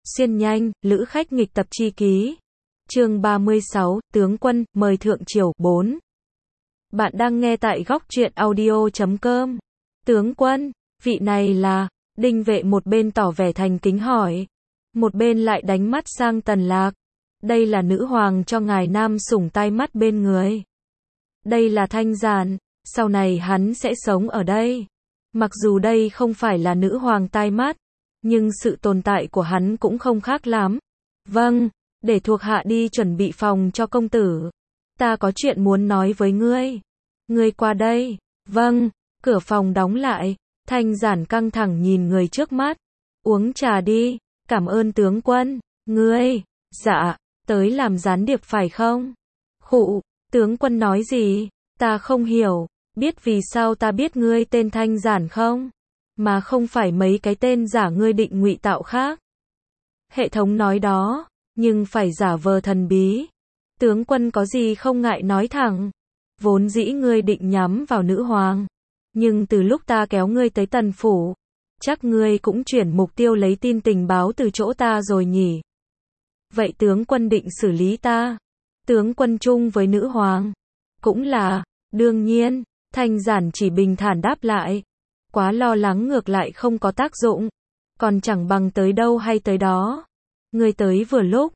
Xuyên nhanh, lữ khách nghịch tập chi ký. Chương 36, tướng quân, mời thượng triều, 4. Bạn đang nghe tại góc truyện audio.com. Tướng quân, vị này là, Đinh Vệ một bên tỏ vẻ thành kính hỏi, một bên lại đánh mắt sang Tần Lạc. Đây là nữ hoàng cho ngài nam sủng tai mắt bên người. Đây là Thanh Giản, sau này hắn sẽ sống ở đây. Mặc dù đây không phải là nữ hoàng tai mắt, nhưng sự tồn tại của hắn cũng không khác lắm. Vâng, để thuộc hạ đi chuẩn bị phòng cho công tử. Ta có chuyện muốn nói với ngươi. Ngươi qua đây. Vâng, cửa phòng đóng lại. Thanh Giản căng thẳng nhìn người trước mắt. Uống trà đi, cảm ơn tướng quân. Ngươi, dạ, tới làm gián điệp phải không? Khụ, tướng quân nói gì? Ta không hiểu, biết vì sao ta biết ngươi tên Thanh Giản không? Mà không phải mấy cái tên giả ngươi định ngụy tạo khác. Hệ thống nói đó, nhưng phải giả vờ thần bí. Tướng quân có gì không ngại nói thẳng. Vốn dĩ ngươi định nhắm vào nữ hoàng. Nhưng từ lúc ta kéo ngươi tới Tần phủ, chắc ngươi cũng chuyển mục tiêu lấy tin tình báo từ chỗ ta rồi nhỉ. Vậy tướng quân định xử lý ta? Tướng quân chung với nữ hoàng? Cũng là, đương nhiên, Thanh Giản chỉ bình thản đáp lại. Quá lo lắng ngược lại không có tác dụng. Còn chẳng bằng tới đâu hay tới đó. Ngươi tới vừa lúc.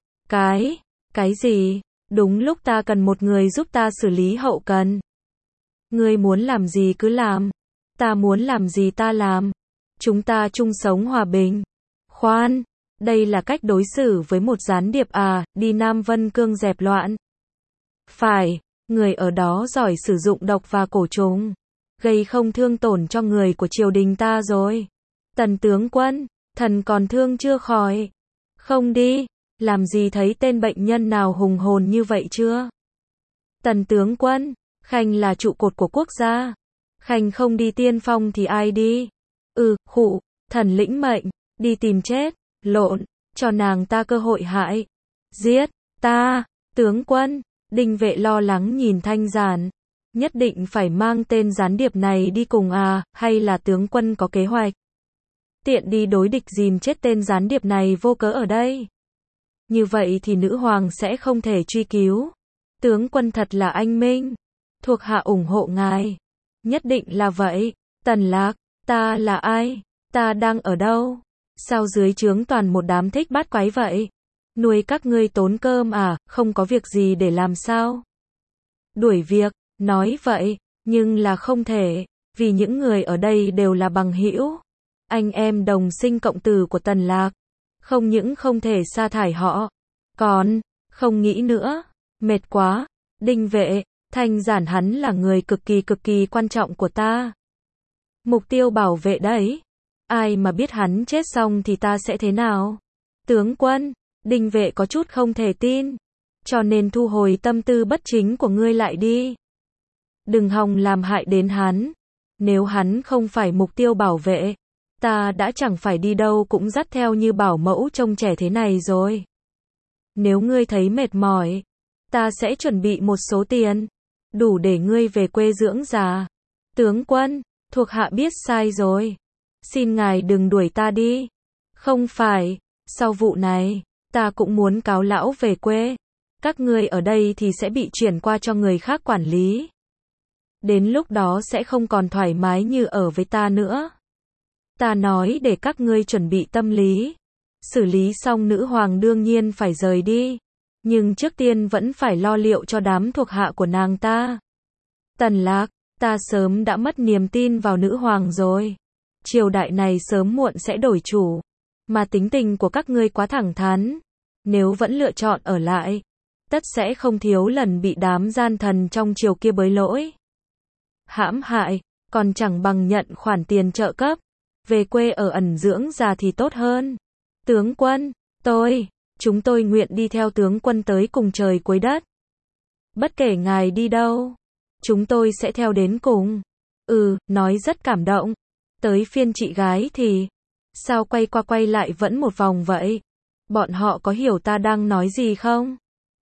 Cái gì? Đúng lúc ta cần một người giúp ta xử lý hậu cần. Ngươi muốn làm gì cứ làm. Ta muốn làm gì ta làm. Chúng ta chung sống hòa bình. Khoan, đây là cách đối xử với một gián điệp à, đi Nam Vân Cương dẹp loạn. Phải, người ở đó giỏi sử dụng độc và cổ trùng. Gây không thương tổn cho người của triều đình ta rồi. Tần tướng quân, thần còn thương chưa khỏi. Không đi, làm gì thấy tên bệnh nhân nào hùng hồn như vậy chưa? Tần tướng quân, Khanh là trụ cột của quốc gia. Khanh không đi tiên phong thì ai đi? Khụ, thần lĩnh mệnh, đi tìm chết, lộn, cho nàng ta cơ hội hại. Giết, ta, tướng quân, Đinh Vệ lo lắng nhìn Thanh Giản. Nhất định phải mang tên gián điệp này đi cùng à, hay là tướng quân có kế hoạch? Tiện đi đối địch dìm chết tên gián điệp này vô cớ ở đây. Như vậy thì nữ hoàng sẽ không thể truy cứu. Tướng quân thật là anh minh. Thuộc hạ ủng hộ ngài. Nhất định là vậy. Tần Lạc, ta là ai? Ta đang ở đâu? Sao dưới trướng toàn một đám thích bát quái vậy? Nuôi các ngươi tốn cơm à, không có việc gì để làm sao? Đuổi việc, nói vậy, nhưng là không thể, vì những người ở đây đều là bằng hữu, anh em đồng sinh cộng tử của Tần Lạc. Không những không thể sa thải họ, còn, không nghĩ nữa, mệt quá. Đinh Vệ, Thanh Giản hắn là người cực kỳ quan trọng của ta. Mục tiêu bảo vệ đấy. Ai mà biết hắn chết xong thì ta sẽ thế nào? Tướng quân, Đinh Vệ có chút không thể tin. Cho nên thu hồi tâm tư bất chính của ngươi lại đi. Đừng hòng làm hại đến hắn. Nếu hắn không phải mục tiêu bảo vệ, ta đã chẳng phải đi đâu cũng dắt theo như bảo mẫu trông trẻ thế này rồi. Nếu ngươi thấy mệt mỏi, ta sẽ chuẩn bị một số tiền, đủ để ngươi về quê dưỡng già. Tướng quân, thuộc hạ biết sai rồi. Xin ngài đừng đuổi ta đi. Không phải, sau vụ này, ta cũng muốn cáo lão về quê. Các ngươi ở đây thì sẽ bị chuyển qua cho người khác quản lý. Đến lúc đó sẽ không còn thoải mái như ở với ta nữa. Ta nói để các ngươi chuẩn bị tâm lý. Xử lý xong nữ hoàng đương nhiên phải rời đi. Nhưng trước tiên vẫn phải lo liệu cho đám thuộc hạ của nàng ta. Tần Lạc, ta sớm đã mất niềm tin vào nữ hoàng rồi. Triều đại này sớm muộn sẽ đổi chủ. Mà tính tình của các ngươi quá thẳng thắn. Nếu vẫn lựa chọn ở lại, tất sẽ không thiếu lần bị đám gian thần trong triều kia bới lỗi. Hãm hại, còn chẳng bằng nhận khoản tiền trợ cấp. Về quê ở ẩn dưỡng già thì tốt hơn. Tướng quân, chúng tôi nguyện đi theo tướng quân tới cùng trời cuối đất. Bất kể ngài đi đâu, chúng tôi sẽ theo đến cùng. Nói rất cảm động. Tới phiên chị gái thì, sao quay qua quay lại vẫn một vòng vậy? Bọn họ có hiểu ta đang nói gì không?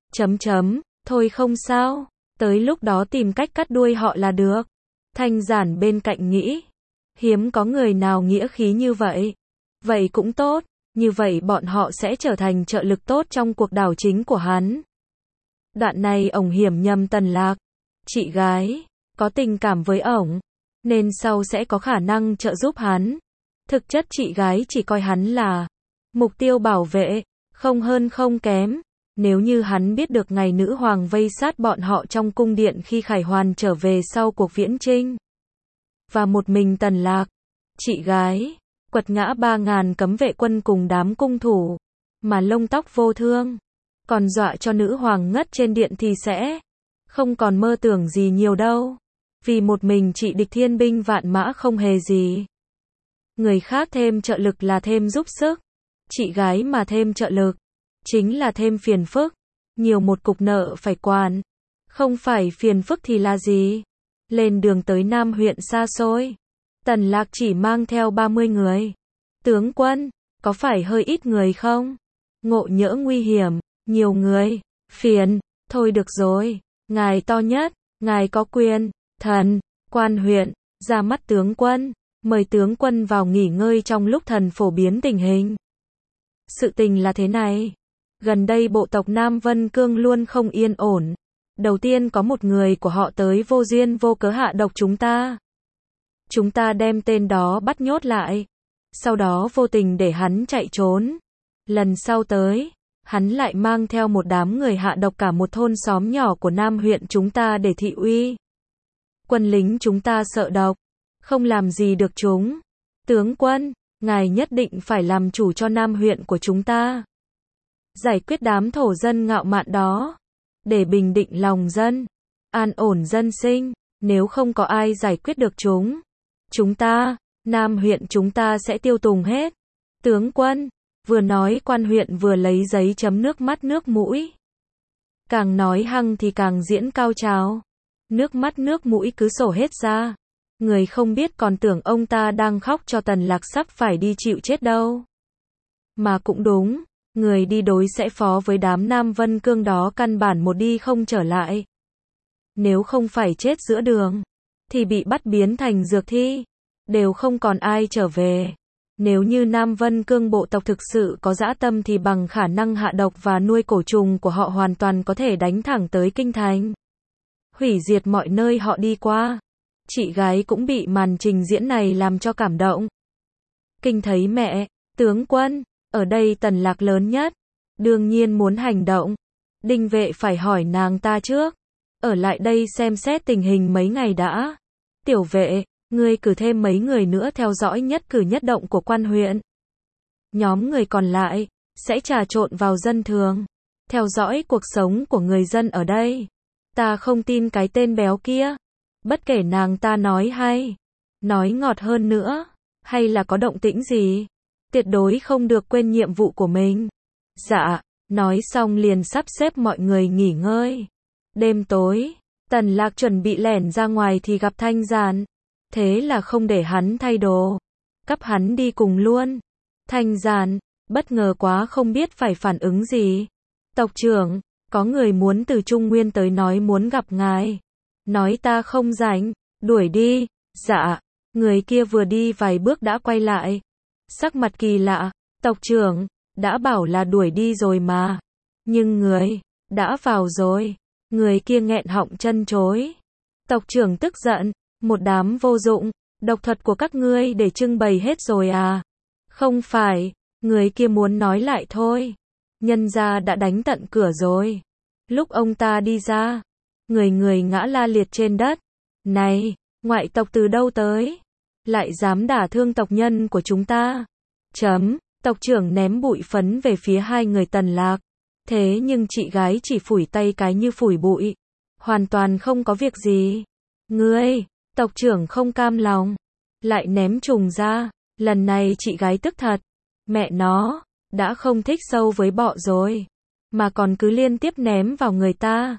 Thôi không sao, tới lúc đó tìm cách cắt đuôi họ là được. Thanh Giản bên cạnh nghĩ, hiếm có người nào nghĩa khí như vậy. Vậy cũng tốt, Như vậy bọn họ sẽ trở thành trợ lực tốt trong cuộc đảo chính của hắn. Đoạn này ổng hiểm nhầm Tần Lạc. Chị gái có tình cảm với ổng, nên sau sẽ có khả năng trợ giúp hắn. Thực chất chị gái chỉ coi hắn là mục tiêu bảo vệ, không hơn không kém. Nếu như hắn biết được ngày nữ hoàng vây sát bọn họ trong cung điện khi Khải Hoàn trở về sau cuộc viễn chinh, và một mình Tần Lạc, chị gái, quật ngã 3.000 cấm vệ quân cùng đám cung thủ, mà lông tóc vô thương, còn dọa cho nữ hoàng ngất trên điện thì sẽ không còn mơ tưởng gì nhiều đâu. Vì một mình chị địch thiên binh vạn mã không hề gì. Người khác thêm trợ lực là thêm giúp sức. Chị gái mà thêm trợ lực, chính là thêm phiền phức. Nhiều một cục nợ phải quản. Không phải phiền phức thì là gì? Lên đường tới Nam huyện xa xôi, Tần Lạc chỉ mang theo 30 người. Tướng quân, có phải hơi ít người không? Ngộ nhỡ nguy hiểm, nhiều người, phiền. Thôi được rồi, ngài to nhất, ngài có quyền, thần, quan huyện, ra mắt tướng quân, mời tướng quân vào nghỉ ngơi trong lúc thần phổ biến tình hình. Sự tình là thế này, gần đây bộ tộc Nam Vân Cương luôn không yên ổn. Đầu tiên có một người của họ tới vô duyên vô cớ hạ độc chúng ta. Chúng ta đem tên đó bắt nhốt lại. Sau đó vô tình để hắn chạy trốn. Lần sau tới, hắn lại mang theo một đám người hạ độc cả một thôn xóm nhỏ của Nam huyện chúng ta để thị uy. Quân lính chúng ta sợ độc, không làm gì được chúng. Tướng quân, ngài nhất định phải làm chủ cho Nam huyện của chúng ta. Giải quyết đám thổ dân ngạo mạn đó, để bình định lòng dân, an ổn dân sinh. Nếu không có ai giải quyết được chúng ta, Nam huyện chúng ta sẽ tiêu tùng hết. Tướng quân, vừa nói quan huyện vừa lấy giấy chấm nước mắt nước mũi. Càng nói hăng thì càng diễn cao trào. Nước mắt nước mũi cứ sổ hết ra. Người không biết còn tưởng ông ta đang khóc cho Tần Lạc sắp phải đi chịu chết đâu. Mà cũng đúng, người đi đối sẽ phó với đám Nam Vân Cương đó căn bản một đi không trở lại. Nếu không phải chết giữa đường, thì bị bắt biến thành dược thi, đều không còn ai trở về. Nếu như Nam Vân Cương bộ tộc thực sự có dã tâm thì bằng khả năng hạ độc và nuôi cổ trùng của họ hoàn toàn có thể đánh thẳng tới kinh thành, hủy diệt mọi nơi họ đi qua. Chị gái cũng bị màn trình diễn này làm cho cảm động. Kinh thấy mẹ, tướng quân, ở đây Tần Lạc lớn nhất, đương nhiên muốn hành động. Đinh vệ phải hỏi nàng ta trước, ở lại đây xem xét tình hình mấy ngày đã. Tiểu vệ, ngươi cử thêm mấy người nữa theo dõi nhất cử nhất động của quan huyện. Nhóm người còn lại sẽ trà trộn vào dân thường, theo dõi cuộc sống của người dân ở đây. Ta không tin cái tên béo kia. Bất kể nàng ta nói hay, nói ngọt hơn nữa, hay là có động tĩnh gì, tuyệt đối không được quên nhiệm vụ của mình. Dạ, nói xong liền sắp xếp mọi người nghỉ ngơi. Đêm tối, Tần Lạc chuẩn bị lẻn ra ngoài thì gặp Thanh Giản. Thế là không để hắn thay đồ, cắp hắn đi cùng luôn. Thanh Giản, bất ngờ quá không biết phải phản ứng gì. Tộc trưởng, có người muốn từ Trung Nguyên tới nói muốn gặp ngài. Nói ta không rảnh, đuổi đi. Dạ, người kia vừa đi vài bước đã quay lại. Sắc mặt kỳ lạ, tộc trưởng, đã bảo là đuổi đi rồi mà. Nhưng người, đã vào rồi. Người kia nghẹn họng chân chối. Tộc trưởng tức giận, một đám vô dụng, độc thuật của các ngươi để trưng bày hết rồi à? Không phải, người kia muốn nói lại thôi. Nhân gia đã đánh tận cửa rồi. Lúc ông ta đi ra, người ngã la liệt trên đất. Này, ngoại tộc từ đâu tới? Lại dám đả thương tộc nhân của chúng ta. Tộc trưởng ném bụi phấn về phía hai người Tần Lạc. Thế nhưng chị gái chỉ phủi tay cái như phủi bụi. Hoàn toàn không có việc gì. Ngươi, tộc trưởng không cam lòng. Lại ném trùng ra. Lần này chị gái tức thật. Mẹ nó, đã không thích sâu với bọ rồi. Mà còn cứ liên tiếp ném vào người ta.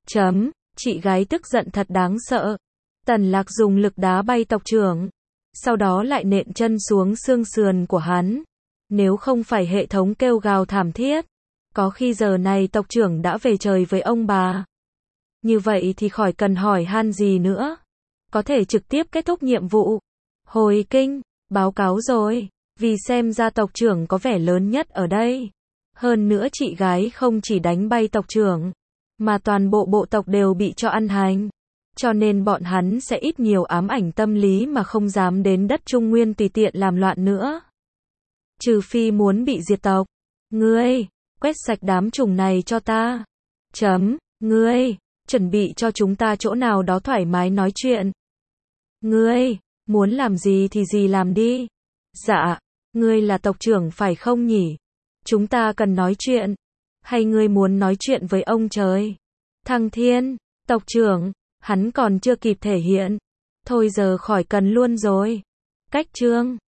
Chị gái tức giận thật đáng sợ. Tần Lạc dùng lực đá bay tộc trưởng. Sau đó lại nện chân xuống xương sườn của hắn. Nếu không phải hệ thống kêu gào thảm thiết, có khi giờ này tộc trưởng đã về trời với ông bà. Như vậy thì khỏi cần hỏi han gì nữa. Có thể trực tiếp kết thúc nhiệm vụ. Hồi kinh, báo cáo rồi. Vì xem ra tộc trưởng có vẻ lớn nhất ở đây. Hơn nữa chị gái không chỉ đánh bay tộc trưởng, mà toàn bộ bộ tộc đều bị cho ăn hành. Cho nên bọn hắn sẽ ít nhiều ám ảnh tâm lý mà không dám đến đất Trung Nguyên tùy tiện làm loạn nữa. Trừ phi muốn bị diệt tộc. Ngươi, quét sạch đám trùng này cho ta. Ngươi, chuẩn bị cho chúng ta chỗ nào đó thoải mái nói chuyện. Ngươi, muốn làm gì thì gì làm đi. Dạ, ngươi là tộc trưởng phải không nhỉ? Chúng ta cần nói chuyện. Hay ngươi muốn nói chuyện với ông trời? Thăng Thiên, tộc trưởng, hắn còn chưa kịp thể hiện. Thôi giờ khỏi cần luôn rồi. Cách chương